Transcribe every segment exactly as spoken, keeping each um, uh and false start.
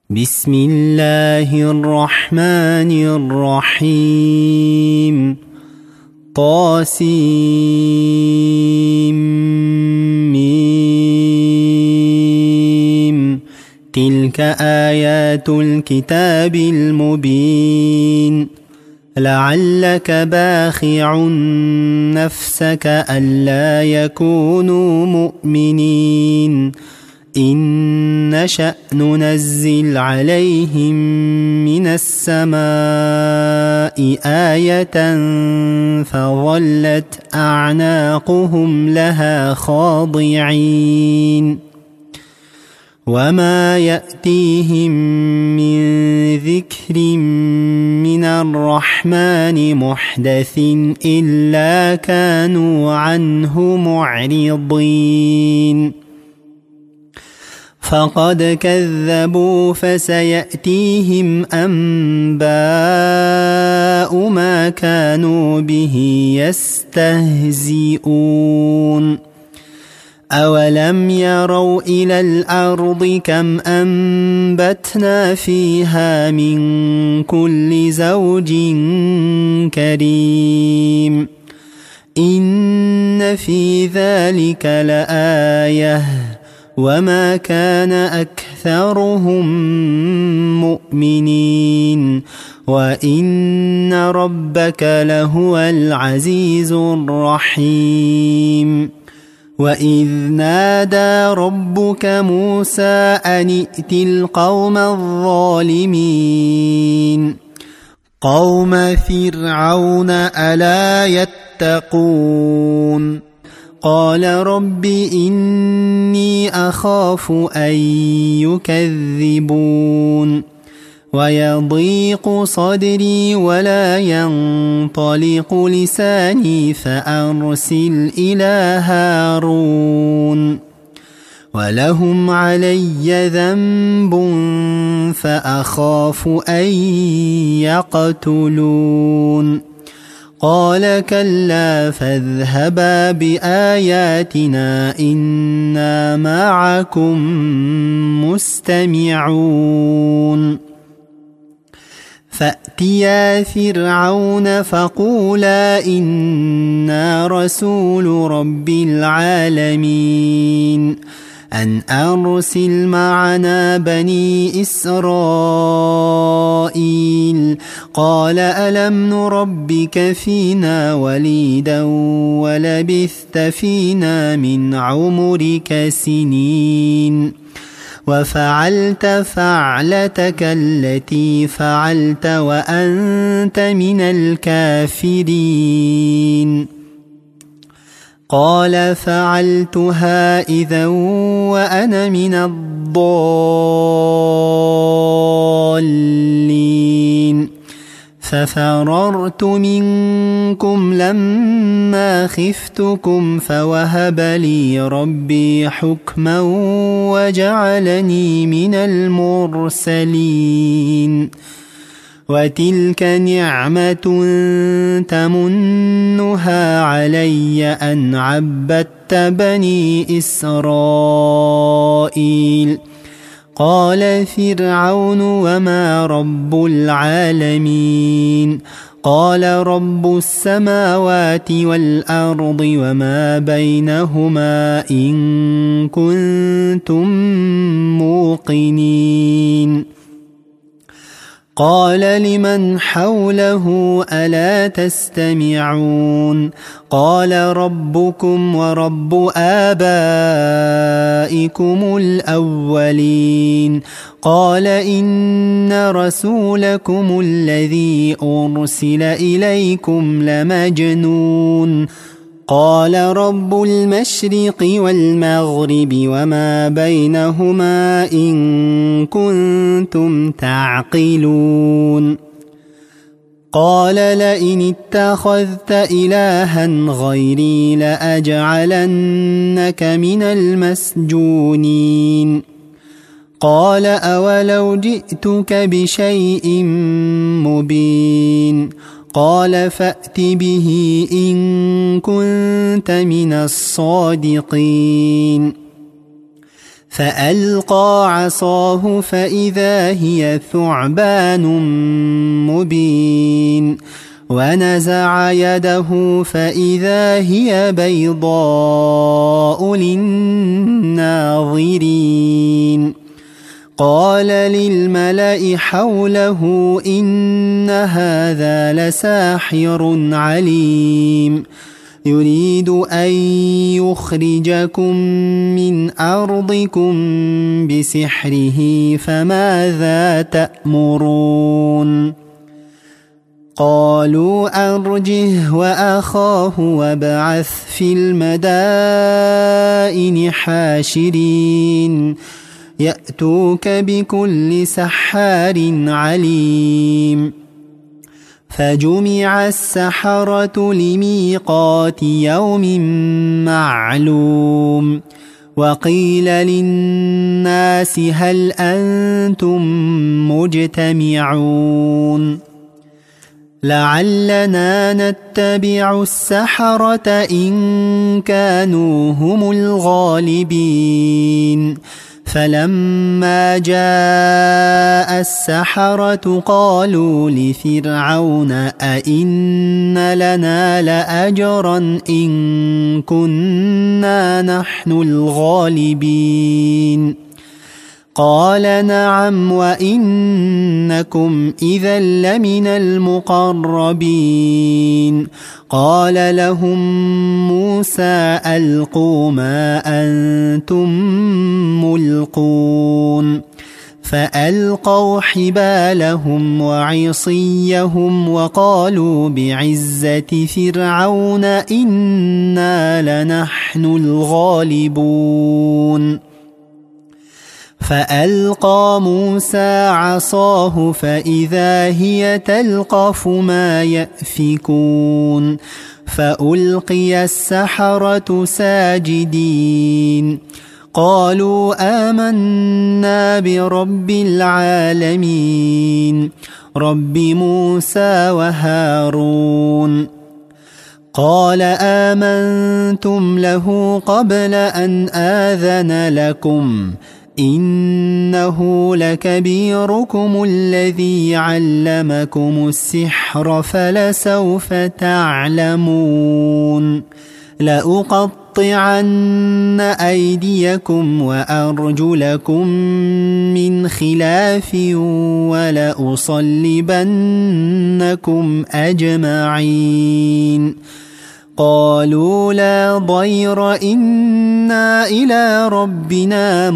بسم الله الرحمن الرحيم. طاسيم. تلك آيات الكتاب المبين. لعلك باخع نفسك ألا يكونوا مؤمنين إن نشأ ننزل عليهم من السماء آية فظلت أعناقهم لها خاضعين وما يأتيهم من ذكر من الرحمن محدث إلا كانوا عنه معرضين فقد كذبوا فسيأتيهم أنباء ما كانوا به يستهزئون أولم يروا إلى الأرض كم أنبتنا فيها من كل زوج كريم إن في ذلك لآية وما كان أكثرهم مؤمنين وإن ربك لهو العزيز الرحيم وإذ نادى ربك موسى أن ائت القوم الظالمين قوم فرعون ألا يتقون قال رب إني أخاف أن يكذبون ويضيق صدري ولا ينطلق لساني فأرسل إلى هارون ولهم علي ذنب فأخاف أن يقتلون قال كلا فاذهبا بآياتنا إنا معكم مستمعون فأتيا فرعون فقولا إنا رسول رب العالمين أن أرسل معنا بني إسرائيل قال ألم نربك فينا وليدا ولبثت فينا من عمرك سنين وفعلت فعلتك التي فعلت وأنت من الكافرين قال فعلتها إذا وأنا من الضالين ففررت منكم لما خفتكم فوهب لي ربي حكما وجعلني من المرسلين وتلك نعمة تمنها علي أن عبدت بني إسرائيل قال فرعون وما رب العالمين قال رب السماوات والأرض وما بينهما إن كنتم موقنين قال لمن حوله ألا تستمعون قال ربكم ورب آبائكم الأولين قال إن رسولكم الذي أرسل إليكم لمجنون قال رب المشرق والمغرب وما بينهما إن كنتم تعقلون قال لئن اتخذت إلها غيري لأجعلنك من المسجونين قال أولو جئتك بشيء مبين قال فأت به إن كنت من الصادقين فألقى عصاه فإذا هي ثعبان مبين ونزع يده فإذا هي بيضاء للناظرين قال للملأ حوله إن هذا لساحر عليم يريد أن يخرجكم من أرضكم بسحره فماذا تأمرون قالوا أرجه وأخاه وابعث في المدائن حاشرين يأتوك بكل سحار عليم فجمع السحرة لميقات يوم معلوم وقيل للناس هل أنتم مجتمعون لعلنا نتبع السحرة إن كانوا هم الغالبين فلما جاء السحرة قالوا لفرعون أئن لنا لأجرا إن كنا نحن الغالبين قال نعم وإنكم إذا لمن المقربين قال لهم موسى ألقوا ما أنتم ملقون فألقوا حبالهم وعصيهم وقالوا بعزة فرعون إنا لنحن الغالبون فألقى موسى عصاه فإذا هي تلقف ما يأفكون فألقي السحرة ساجدين قالوا آمنا برب العالمين رب موسى وهارون قال آمنتم له قبل أن آذن لكم إنه لكبيركم الذي علمكم السحر فلسوف تعلمون لأقطعن أيديكم وأرجلكم من خلاف ولأصلبنكم أجمعين قالوا لا ضير إنا إلى ربنا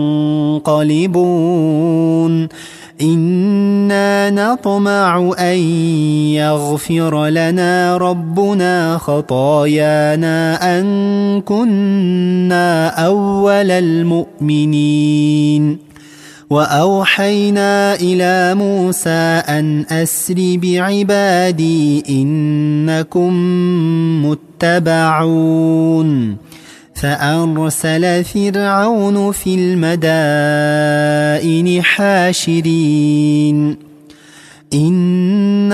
منقلبون إنا نطمع أن يغفر لنا ربنا خطايانا أن كنا أول المؤمنين وأوحينا إلى موسى أن أسر بعبادي إنكم متبعون فأرسل فرعون في المدائن حاشرين إن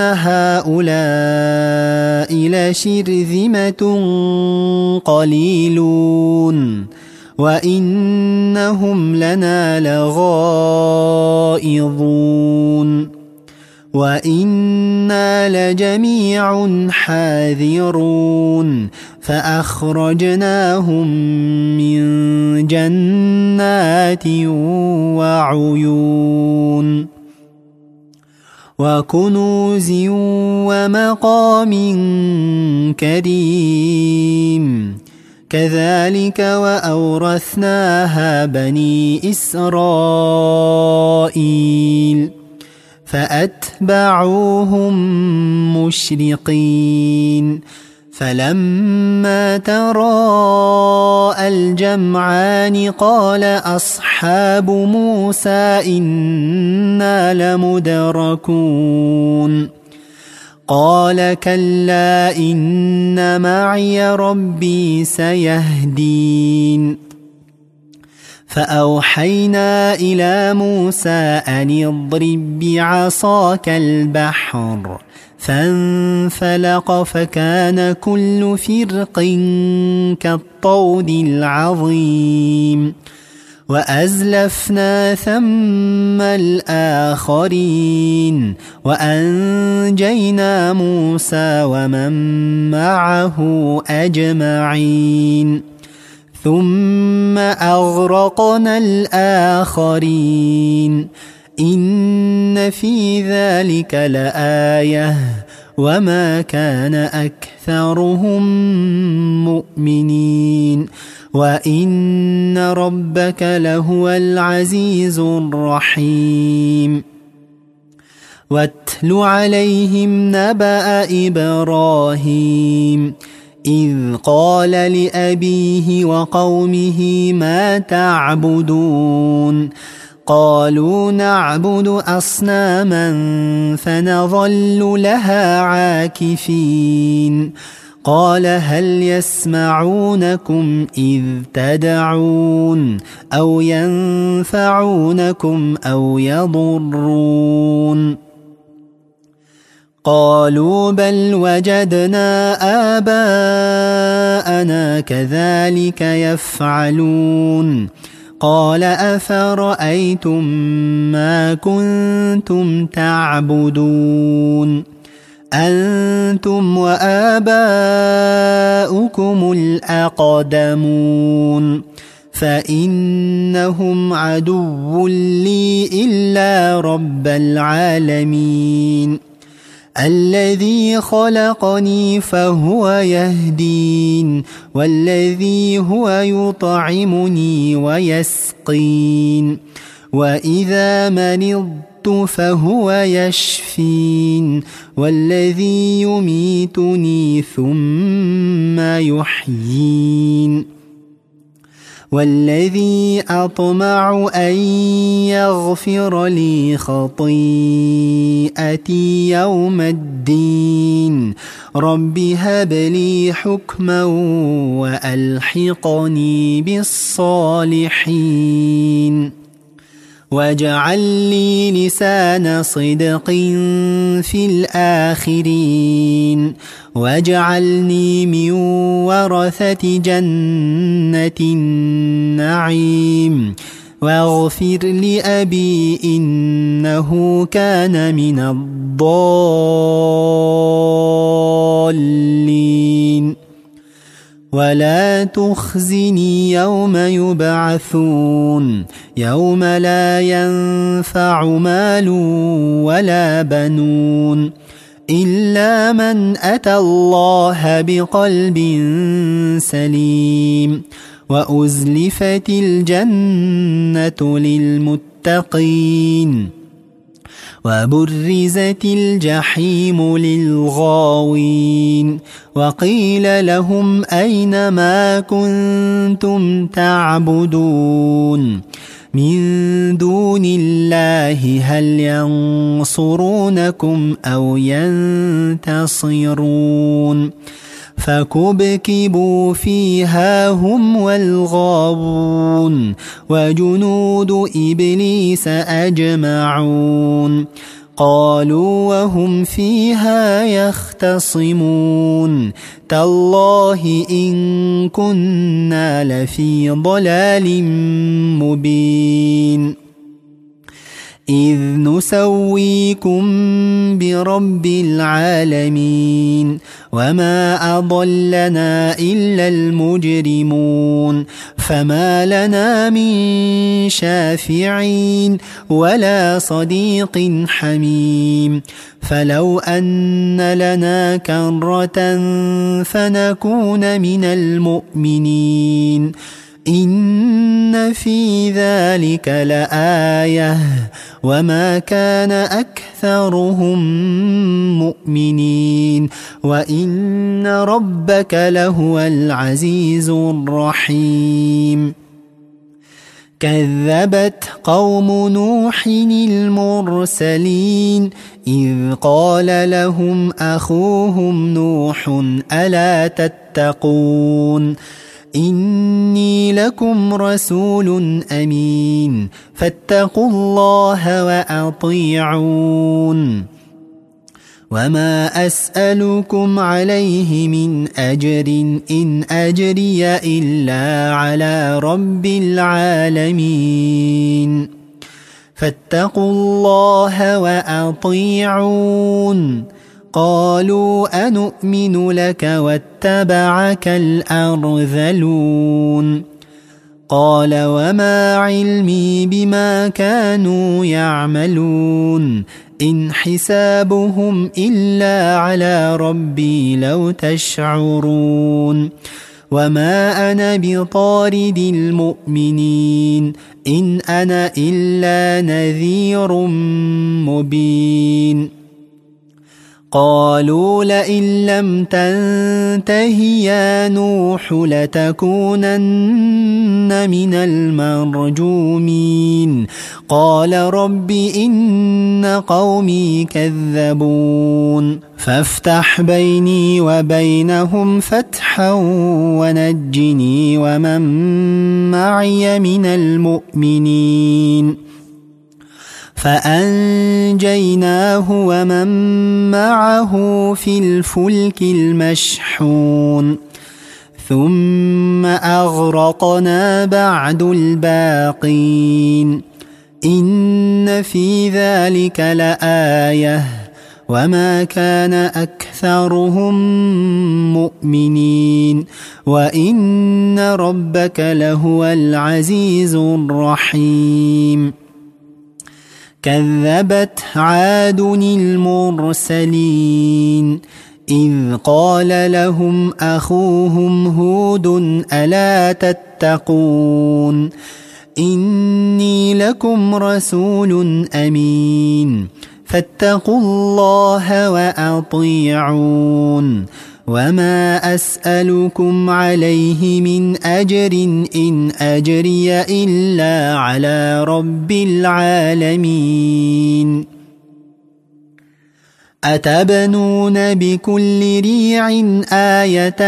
هؤلاء لشرذمة قليلون وإنهم لنا لغائظون وإنا لجميع حاذرون فأخرجناهم من جنات وعيون وكنوز ومقام كريم كذلك وأورثناها بني إسرائيل فأتبعوهم مشرقين فلما تراءى الجمعان قال أصحاب موسى إنا لمدركون قال كلا إن معي ربي سيهدين فأوحينا إلى موسى أن اضرب بعصاك البحر فانفلق فكان كل فرق كالطود العظيم وأزلفنا ثم الآخرين وأنجينا موسى ومن معه أجمعين ثم أغرقنا الآخرين إن في ذلك لآية وما كان أكثرهم مؤمنين وإن ربك لهو العزيز الرحيم واتل عليهم نبأ إبراهيم إذ قال لأبيه وقومه ما تعبدون قالوا نعبد أصناما فنظل لها عاكفين قال هل يسمعونكم إذ تدعون أو ينفعونكم أو يضرون قالوا بل وجدنا آباءنا كذلك يفعلون قال أفرأيتم ما كنتم تعبدون أنتم وآباؤكم الأقدمون فإنهم عدو لي إلا رب العالمين الذي خلقني فهو يهدين والذي هو يطعمني ويسقين وإذا مرضت فهو يشفين والذي يميتني ثم يحيين والذي أطمع أن يغفر لي خطيئتي يوم الدين رب هب لي حكما وألحقني بالصالحين واجعل لي لسان صدق في الآخرين واجعلني من ورثة جنة النعيم واغفر لأبي إنه كان من الضالين ولا تخزني يوم يبعثون يوم لا ينفع مال ولا بنون إلا من أتى الله بقلب سليم وأزلفت الجنة للمتقين وبرزت الجحيم للغاوين وقيل لهم أين ما كنتم تعبدون من دون الله هل ينصرونكم أو ينتصرون فكبكبوا فيها هم والغاوون وجنود إبليس أجمعون قالوا وهم فيها يختصمون تالله إن كنا لفي ضلال مبين إذ نسويكم برب العالمين وما أضلنا إلا المجرمون فما لنا من شافعين ولا صديق حميم فلو أن لنا كرة فنكون من المؤمنين إن في ذلك لآية وما كان أكثرهم مؤمنين وإن ربك لهو العزيز الرحيم كذبت قوم نوح المرسلين إذ قال لهم أخوهم نوح ألا تتقون إني لكم رسول أمين فاتقوا الله وأطيعون وما أسألكم عليه من أجر إن أجري إلا على رب العالمين فاتقوا الله وأطيعون قالوا أنؤمن لك واتبعك الأرذلون قال وما علمي بما كانوا يعملون إن حسابهم إلا على ربي لو تشعرون وما أنا بطارد المؤمنين إن أنا إلا نذير مبين قالوا لئن لم تنته يا نوح لتكونن من المرجومين قال رب إن قومي كذبون فافتح بيني وبينهم فتحا ونجني ومن معي من المؤمنين فأنجيناه ومن معه في الفلك المشحون ثم أغرقنا بعد الباقين إن في ذلك لآية وما كان أكثرهم مؤمنين وإن ربك لهو العزيز الرحيم كذبت عاد المرسلين إذ قال لهم أخوهم هود ألا تتقون إني لكم رسول أمين فاتقوا الله وأطيعون وما أسألكم عليه من أجر إن أجري إلا على رب العالمين أتبنون بكل ريع آية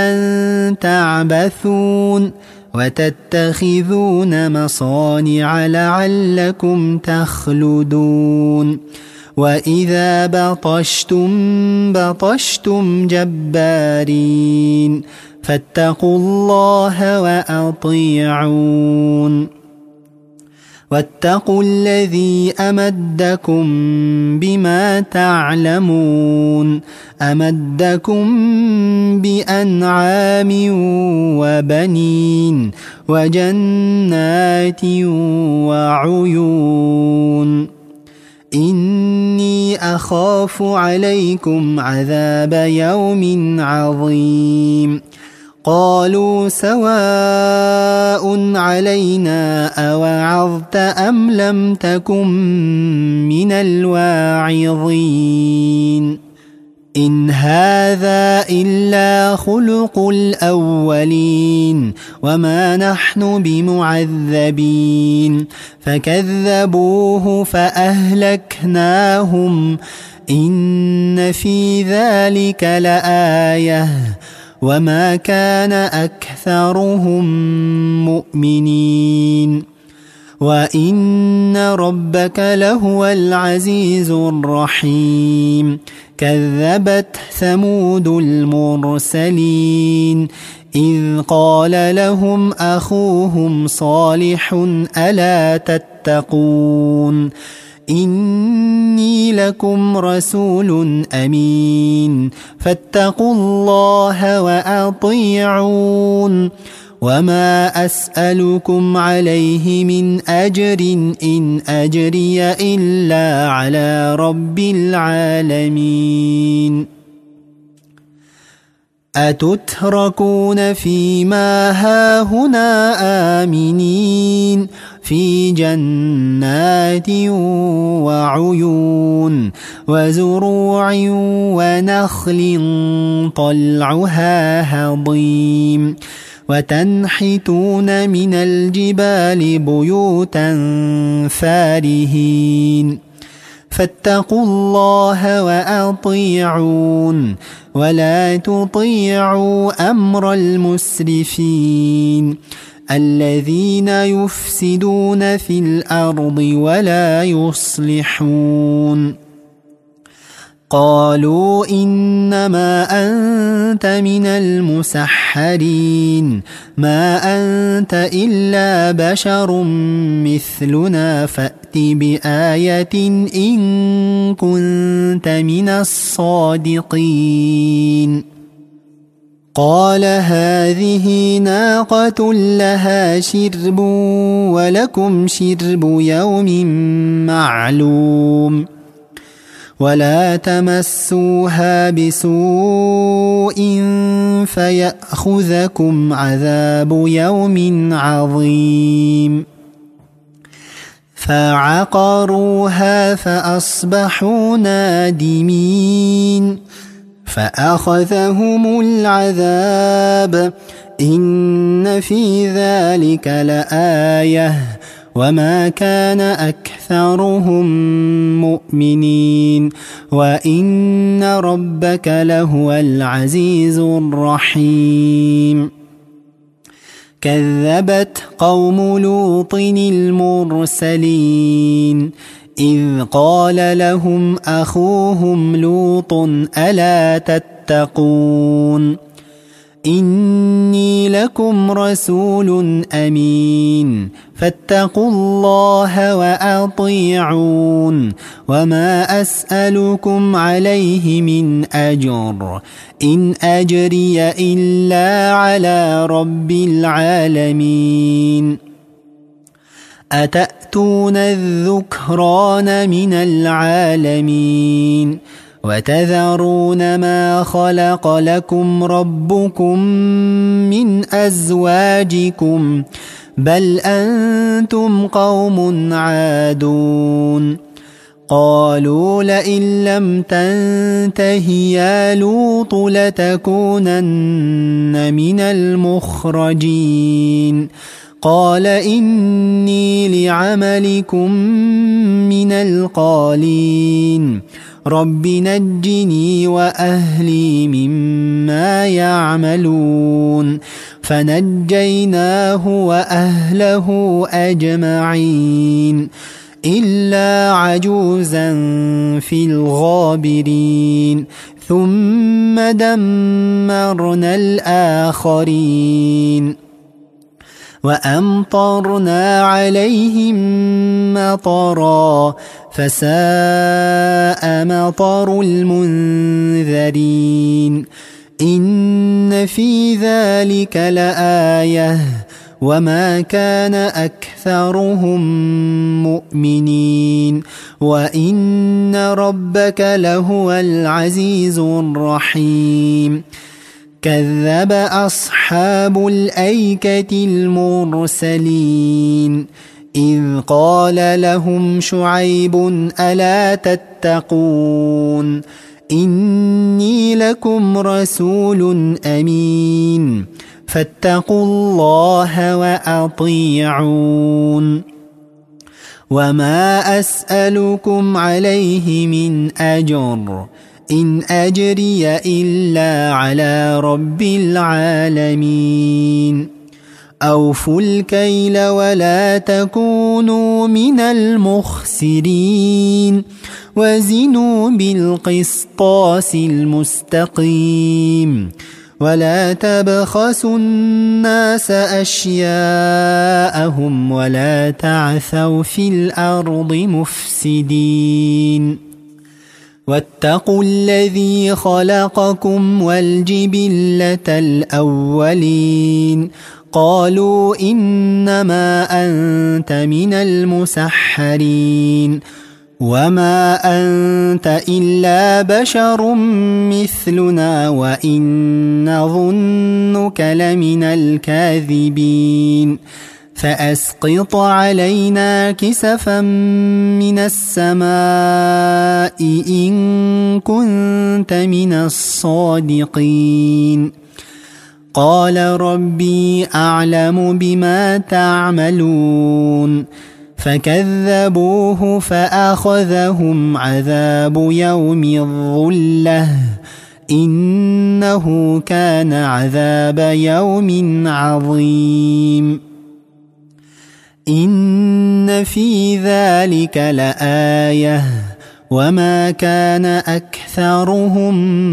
تعبثون وتتخذون مصانع لعلكم تخلدون وإذا بطشتم بطشتم جبارين فاتقوا الله وأطيعون واتقوا الذي أمدكم بما تعلمون أمدكم بأنعام وبنين وجنات وعيون إني أخاف عليكم عذاب يوم عظيم قالوا سواء علينا أوعظت أم لم تكن من الواعظين إن هذا إلا خلق الأولين وما نحن بمعذبين فكذبوه فأهلكناهم إن في ذلك لآية وما كان أكثرهم مؤمنين وإن ربك لهو العزيز الرحيم كذبت ثمود المرسلين إذ قال لهم أخوهم صالح ألا تتقون إني لكم رسول أمين فاتقوا الله وأطيعون وما أسألكم عليه من أجر إن أجري إلا على رب العالمين أتتركون فيما هاهنا آمنين في جنات وعيون وزروع ونخل طلعها هضيم وتنحتون من الجبال بيوتا فارهين فاتقوا الله وأطيعون ولا تطيعوا أمر المسرفين الذين يفسدون في الأرض ولا يصلحون قالوا إنما أنت من المسحرين ما أنت إلا بشر مثلنا فأت بآية إن كنت من الصادقين قال هذه ناقة لها شرب ولكم شرب يوم معلوم ولا تمسوها بسوء فيأخذكم عذاب يوم عظيم فعقروها فأصبحوا نادمين فأخذهم العذاب إن في ذلك لآية وما كان أكثرهم مؤمنين وإن ربك لهو العزيز الرحيم كذبت قوم لوط المرسلين إذ قال لهم أخوهم لوط ألا تتقون إني لكم رسول أمين فاتقوا الله وأطيعون وما أسألكم عليه من أجر إن أجري إلا على رب العالمين أتأتون الذكران من العالمين وتذرون ما خلق لكم ربكم من أزواجكم بل أنتم قوم عادون قالوا لئن لم تنته يا لوط لتكونن من المخرجين قال إني لعملكم من القالين رب نجني وأهلي مما يعملون فنجيناه وأهله أجمعين إلا عجوزا في الغابرين ثم دمرنا الآخرين وأمطرنا عليهم مطرا فساء مطر المنذرين إن في ذلك لآية وما كان أكثرهم مؤمنين وإن ربك لهو العزيز الرحيم كذب أصحاب الأيكة المرسلين إذ قال لهم شعيب ألا تتقون إني لكم رسول أمين فاتقوا الله وأطيعون وما أسألكم عليه من أجر إن أجري إلا على رب العالمين أوفوا الكيل ولا تكونوا من المخسرين وزنوا بالقسطاس المستقيم ولا تبخسوا الناس أشياءهم ولا تعثوا في الأرض مفسدين واتقوا الذي خلقكم والجبلة الأولين قالوا إنما أنت من المسحرين وما أنت إلا بشر مثلنا وإن نظنك لمن الكاذبين فأسقط علينا كسفا من السماء إن كنت من الصادقين قال ربي أعلم بما تعملون فكذبوه فأخذهم عذاب يوم الظلة إنه كان عذاب يوم عظيم إن في ذلك لآية وما كان أكثرهم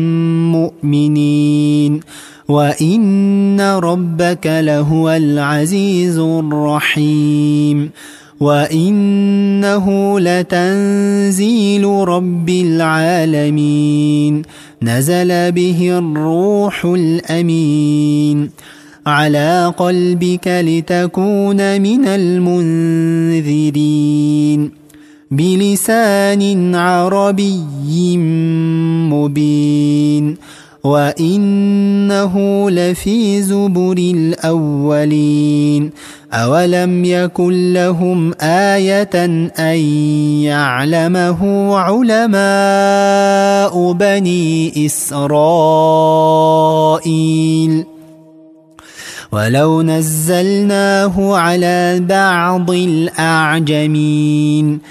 مؤمنين وإن ربك لهو العزيز الرحيم وإنه لتنزيل رب العالمين نزل به الروح الأمين على قلبك لتكون من المنذرين بلسان عربي مبين وإنه لفي زبر الأولين أولم يكن لهم آية أن يعلمه علماء بني إسرائيل ولو نزلناه على بعض الأعجمين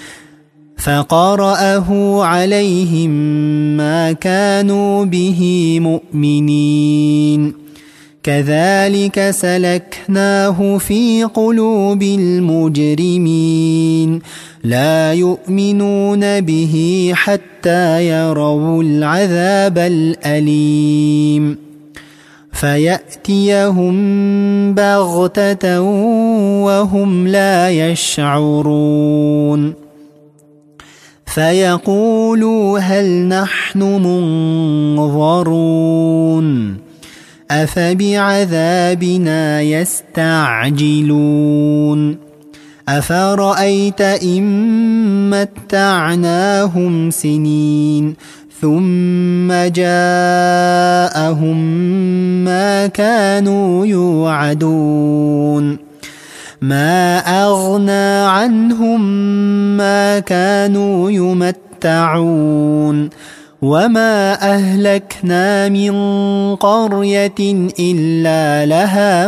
فقرأه عليهم ما كانوا به مؤمنين كذلك سلكناه في قلوب المجرمين لا يؤمنون به حتى يروا العذاب الأليم فيأتيهم بغتة وهم لا يشعرون فيقولوا هل نحن منظرون أفبعذابنا يستعجلون أفرأيت إن متعناهم سنين ثم جاءهم ما كانوا يوعدون ما أغنى عنهم ما كانوا يمتعون وما أهلكنا من قرية إلا لها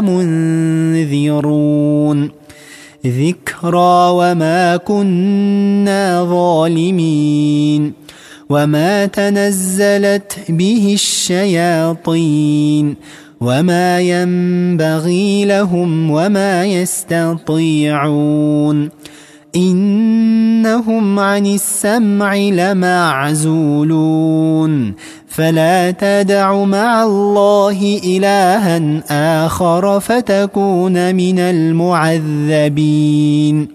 منذرون ذكرى وما كنا ظالمين وما تنزلت به الشياطين وما ينبغي لهم وما يستطيعون إنهم عن السمع لمعزولون فلا تدع مع الله إلها آخر فتكون من المعذبين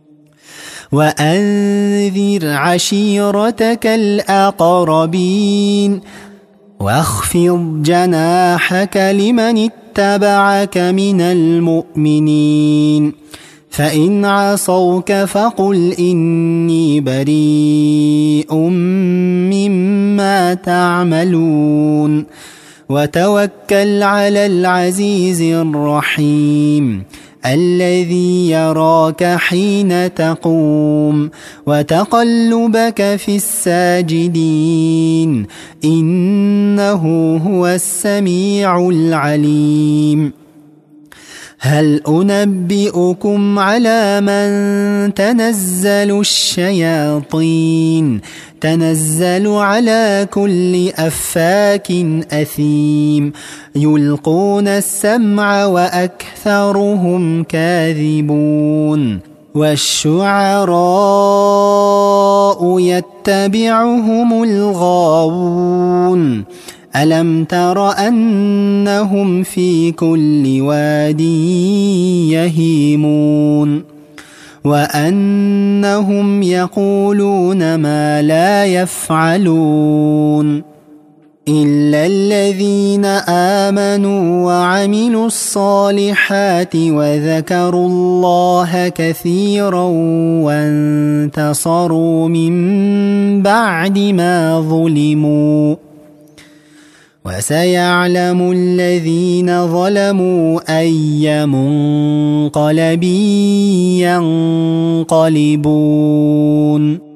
وأنذر عشيرتك الأقربين واخفض جناحك لمن اتبعك من المؤمنين فإن عصوك فقل إني بريء مما تعملون وتوكل على العزيز الرحيم الذي يراك حين تقوم وتقلبك في الساجدين إنه هو السميع العليم هل أنبئكم على من تنزل الشياطين تنزل على كل أفاك أثيم يلقون السمع وأكثرهم كاذبون والشعراء يتبعهم الغاوون ألم تر أنهم في كل واد يهيمون وأنهم يقولون ما لا يفعلون إلا الذين آمنوا وعملوا الصالحات وذكروا الله كثيرا وانتصروا من بعد ما ظلموا وسيعلم الذين ظلموا أي منقلب ينقلبون